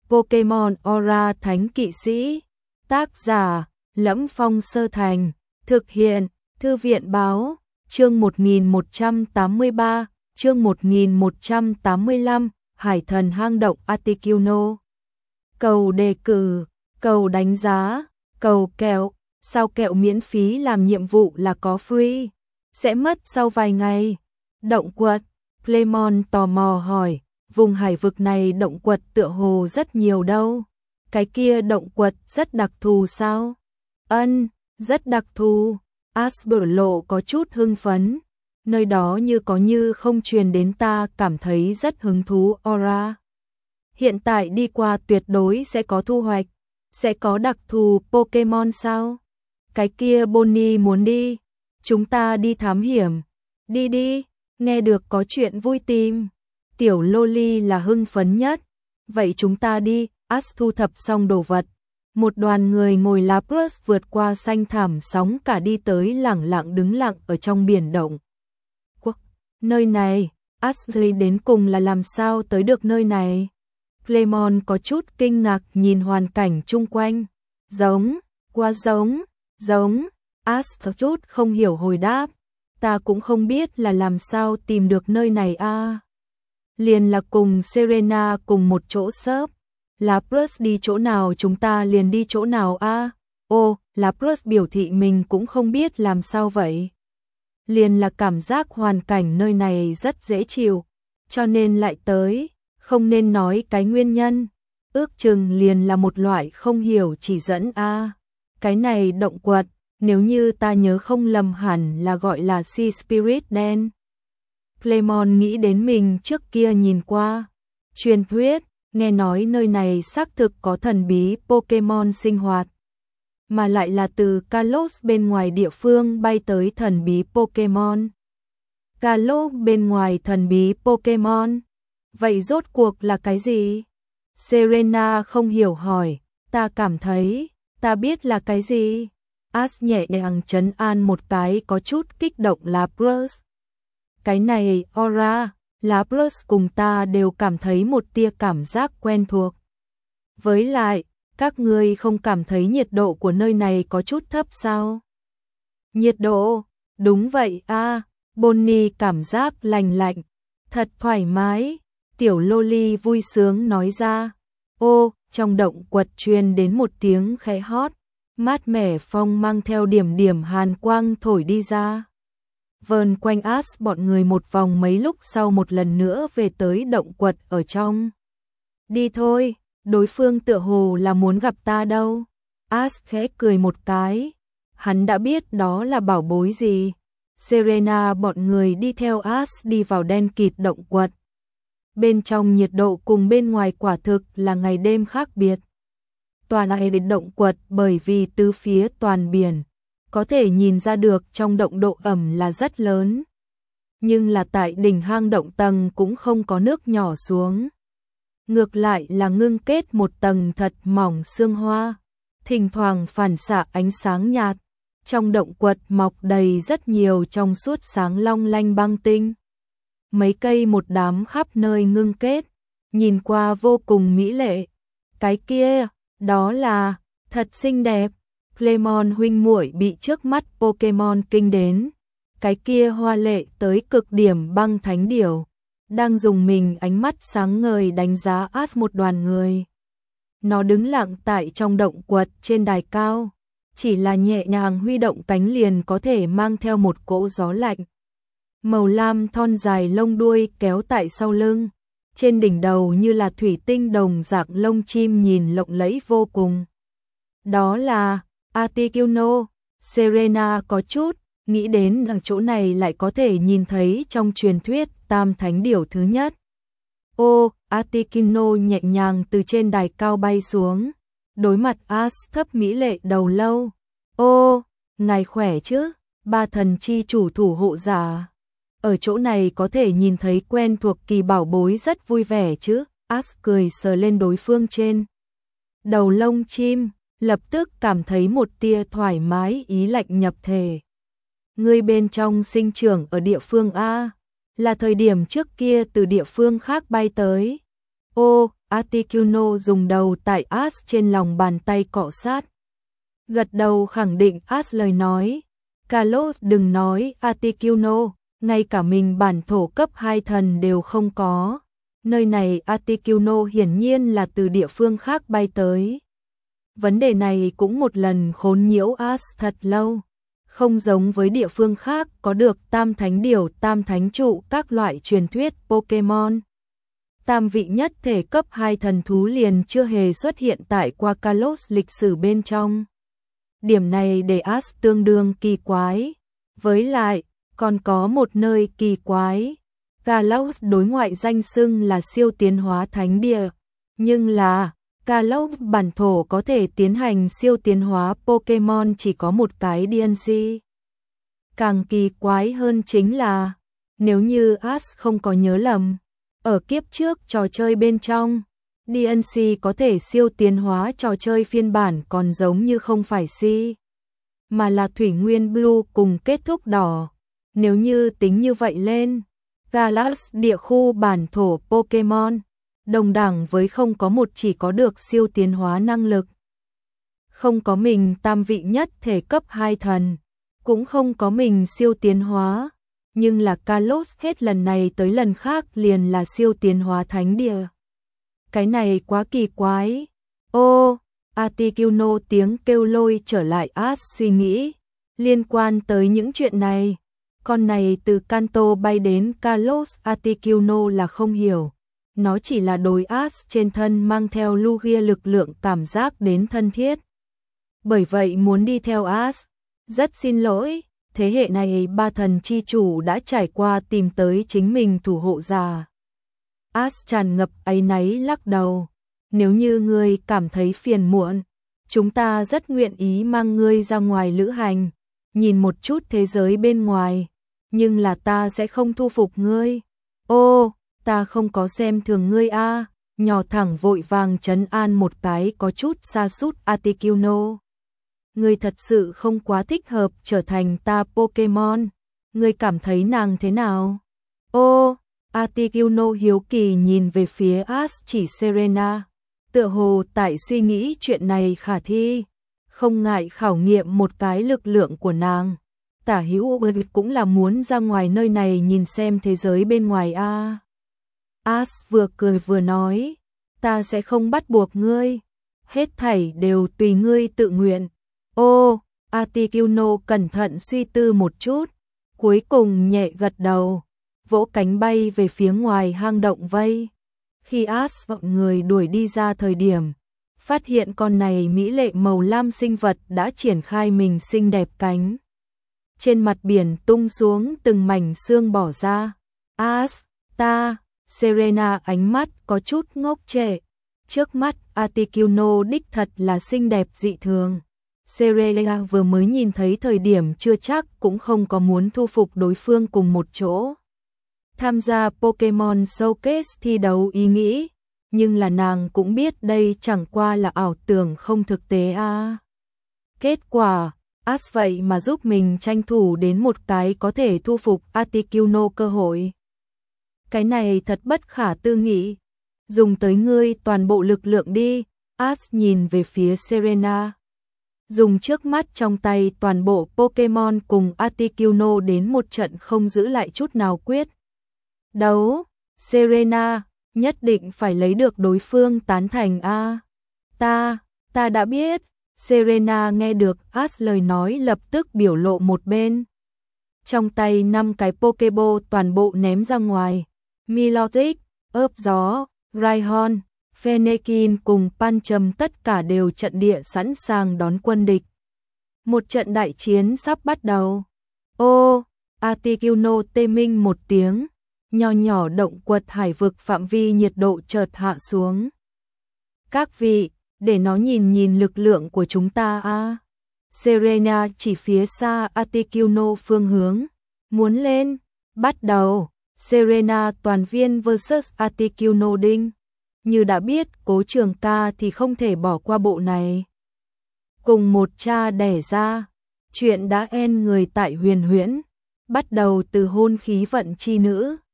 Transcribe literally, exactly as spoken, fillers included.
Pokemon Aura Thánh Kỵ Sĩ. Tác giả: Lẫm Phong Sơ Thành. Thực hiện: Thư viện báo. Chương một nghìn một trăm tám mươi ba, chương một nghìn một trăm tám mươi lăm, Hải thần hang động Articuno. Cầu đề cử, cầu đánh giá, cầu kẹo. Sao kẹo miễn phí làm nhiệm vụ là có free? Sẽ mất sau vài ngày. Động quật. Clemon tò mò hỏi, vùng hải vực này động quật tựa hồ rất nhiều đâu. Cái kia động quật rất đặc thù sao? Ân, rất đặc thù. Asper lộ có chút hưng phấn. Nơi đó như có như không truyền đến, ta cảm thấy rất hứng thú. Aura. Hiện tại đi qua tuyệt đối sẽ có thu hoạch. Sẽ có đặc thù Pokemon sao? Cái kia Bonnie muốn đi. Chúng ta đi thám hiểm. Đi đi, nghe được có chuyện vui tìm. Tiểu Loli là hưng phấn nhất. Vậy chúng ta đi. Ash thu thập xong đồ vật. Một đoàn người ngồi Lapras vượt qua xanh thảm sóng cả đi tới lẳng lặng đứng lặng ở trong biển động. Nơi này, Ashley đến cùng là làm sao tới được nơi này? Clemon có chút kinh ngạc nhìn hoàn cảnh chung quanh. Giống, quá giống, giống. Ash chút không hiểu hồi đáp. Ta cũng không biết là làm sao tìm được nơi này a. À. Liền là cùng Serena cùng một chỗ sớp. Lapras đi chỗ nào chúng ta liền đi chỗ nào a. À? Ô, Lapras biểu thị mình cũng không biết làm sao vậy. Liền là cảm giác hoàn cảnh nơi này rất dễ chịu, cho nên lại tới, không nên nói cái nguyên nhân. Ước chừng liền là một loại không hiểu chỉ dẫn a. À. Cái này động quật, nếu như ta nhớ không lầm hẳn là gọi là Sea Spirit Den. Clemon nghĩ đến mình trước kia nhìn qua truyền thuyết, nghe nói nơi này xác thực có thần bí Pokemon sinh hoạt, mà lại là từ Kalos bên ngoài địa phương bay tới thần bí Pokemon. Kalos bên ngoài thần bí Pokemon. Vậy rốt cuộc là cái gì? Serena không hiểu hỏi, ta cảm thấy, ta biết là cái gì? Ash nhẹ nhàng trấn an một cái có chút kích động Lapras. Cái này, Aura, Lapras cùng ta đều cảm thấy một tia cảm giác quen thuộc. Với lại, các ngươi không cảm thấy nhiệt độ của nơi này có chút thấp sao? Nhiệt độ? Đúng vậy a. À, Bonnie cảm giác lành lạnh, thật thoải mái. Tiểu Loli vui sướng nói ra. Ô, trong động quật truyền đến một tiếng khẽ hót, mát mẻ phong mang theo điểm điểm hàn quang thổi đi ra. Vờn quanh Ash bọn người một vòng mấy lúc sau một lần nữa về tới động quật ở trong. Đi thôi, đối phương tựa hồ là muốn gặp ta đâu. Ash khẽ cười một cái, hắn đã biết đó là bảo bối gì. Serena bọn người đi theo Ash đi vào đen kịt động quật. Bên trong nhiệt độ cùng bên ngoài quả thực là ngày đêm khác biệt. Toàn này đến động quật bởi vì tứ phía toàn biển, có thể nhìn ra được trong động độ ẩm là rất lớn. Nhưng là tại đỉnh hang động tầng cũng không có nước nhỏ xuống. Ngược lại là ngưng kết một tầng thật mỏng sương hoa, thỉnh thoảng phản xạ ánh sáng nhạt. Trong động quật mọc đầy rất nhiều trong suốt sáng long lanh băng tinh. Mấy cây một đám khắp nơi ngưng kết, nhìn qua vô cùng mỹ lệ. Cái kia, đó là, thật xinh đẹp. Clemon huynh muội bị trước mắt Pokemon kinh đến. Cái kia hoa lệ tới cực điểm băng thánh điểu, đang dùng mình ánh mắt sáng ngời đánh giá Ash một đoàn người. Nó đứng lặng tại trong động quật trên đài cao, chỉ là nhẹ nhàng huy động cánh liền có thể mang theo một cỗ gió lạnh. Màu lam thon dài lông đuôi kéo tại sau lưng, trên đỉnh đầu như là thủy tinh đồng dạng lông chim nhìn lộng lẫy vô cùng. Đó là Articuno. Serena có chút nghĩ đến ở chỗ này lại có thể nhìn thấy trong truyền thuyết tam thánh điểu thứ nhất. Ô, Articuno nhẹ nhàng từ trên đài cao bay xuống, đối mặt Ash thấp mỹ lệ đầu lâu. Ô, ngài khỏe chứ? Ba thần chi chủ thủ hộ giả. Ở chỗ này có thể nhìn thấy quen thuộc kỳ bảo bối rất vui vẻ chứ? Ash cười sờ lên đối phương trên đầu lông chim, lập tức cảm thấy một tia thoải mái ý lạnh nhập thể. Ngươi bên trong sinh trưởng ở địa phương A, là thời điểm trước kia từ địa phương khác bay tới. Ô, Articuno dùng đầu tại As trên lòng bàn tay cọ sát. Gật đầu khẳng định As lời nói. Carlos đừng nói Articuno, ngay cả mình bản thổ cấp hai thần đều không có. Nơi này Articuno hiển nhiên là từ địa phương khác bay tới. Vấn đề này cũng một lần khốn nhiễu As thật lâu. Không giống với địa phương khác có được tam thánh điểu, tam thánh trụ, các loại truyền thuyết Pokemon. Tam vị nhất thể cấp hai thần thú liền chưa hề xuất hiện tại qua Kalos lịch sử bên trong. Điểm này để As tương đương kỳ quái. Với lại, còn có một nơi kỳ quái. Kalos đối ngoại danh xưng là siêu tiến hóa thánh địa. Nhưng là, Kalos bản thổ có thể tiến hành siêu tiến hóa Pokemon chỉ có một cái đê en xê. Càng kỳ quái hơn chính là, nếu như As không có nhớ lầm, ở kiếp trước trò chơi bên trong, đê en xê có thể siêu tiến hóa trò chơi phiên bản còn giống như không phải C, mà là Thủy Nguyên Blue cùng kết thúc đỏ. Nếu như tính như vậy lên, Galas địa khu bản thổ Pokemon, đồng đẳng với không có một chỉ có được siêu tiến hóa năng lực. Không có mình tam vị nhất thể cấp hai thần, cũng không có mình siêu tiến hóa. Nhưng là Kalos hết lần này tới lần khác liền là siêu tiến hóa thánh địa. Cái này quá kỳ quái. Ô, Articuno tiếng kêu lôi trở lại As suy nghĩ. Liên quan tới những chuyện này, con này từ Kanto bay đến Kalos Articuno là không hiểu. Nó chỉ là đối As trên thân mang theo Lugia lực lượng cảm giác đến thân thiết. Bởi vậy muốn đi theo As. Rất xin lỗi. Thế hệ này ba thần chi chủ đã trải qua tìm tới chính mình thủ hộ giả. As tràn ngập áy náy lắc đầu. Nếu như ngươi cảm thấy phiền muộn, chúng ta rất nguyện ý mang ngươi ra ngoài lữ hành, nhìn một chút thế giới bên ngoài, nhưng là ta sẽ không thu phục ngươi. Ô, ta không có xem thường ngươi a. Nhỏ thẳng vội vàng trấn an một cái có chút sa sút Articuno. Ngươi thật sự không quá thích hợp trở thành ta Pokemon. Ngươi cảm thấy nàng thế nào? Ô, Articuno hiếu kỳ nhìn về phía As chỉ Serena. Tựa hồ tại suy nghĩ chuyện này khả thi. Không ngại khảo nghiệm một cái lực lượng của nàng. Tả hữu cũng là muốn ra ngoài nơi này nhìn xem thế giới bên ngoài a. À. As vừa cười vừa nói. Ta sẽ không bắt buộc ngươi. Hết thảy đều tùy ngươi tự nguyện. Ô, Articuno cẩn thận suy tư một chút, cuối cùng nhẹ gật đầu, vỗ cánh bay về phía ngoài hang động vây. Khi As vọng người đuổi đi ra thời điểm, phát hiện con này mỹ lệ màu lam sinh vật đã triển khai mình xinh đẹp cánh. Trên mặt biển tung xuống từng mảnh xương bỏ ra. As, ta, Serena ánh mắt có chút ngốc trệ. Trước mắt Articuno đích thật là xinh đẹp dị thường. Serena vừa mới nhìn thấy thời điểm chưa chắc cũng không có muốn thu phục đối phương cùng một chỗ. Tham gia Pokemon Showcase thi đấu ý nghĩ, nhưng là nàng cũng biết đây chẳng qua là ảo tưởng không thực tế a. À. Kết quả, As vậy mà giúp mình tranh thủ đến một cái có thể thu phục Articuno cơ hội. Cái này thật bất khả tư nghị. Dùng tới ngươi toàn bộ lực lượng đi, As nhìn về phía Serena. Dùng trước mắt trong tay toàn bộ Pokemon cùng Articuno đến một trận không giữ lại chút nào quyết. Đấu, Serena, nhất định phải lấy được đối phương tán thành a. À. Ta, ta đã biết. Serena nghe được As lời nói lập tức biểu lộ một bên. Trong tay năm cái Pokeball toàn bộ ném ra ngoài. Milotic, ớp gió, Rhyhorn, Fennekin cùng Pancham tất cả đều trận địa sẵn sàng đón quân địch. Một trận đại chiến sắp bắt đầu. Ô, Articuno tê minh một tiếng, nho nhỏ động quật hải vực phạm vi nhiệt độ chợt hạ xuống. Các vị, để nó nhìn nhìn lực lượng của chúng ta a. À. Serena chỉ phía xa Articuno phương hướng. Muốn lên, bắt đầu. Serena toàn viên versus Articuno đinh. Như đã biết Cố Trường Ca thì không thể bỏ qua bộ này. Cùng một cha đẻ ra, chuyện đã en người tại Huyền Huyễn, bắt đầu từ hôn khí vận chi nữ.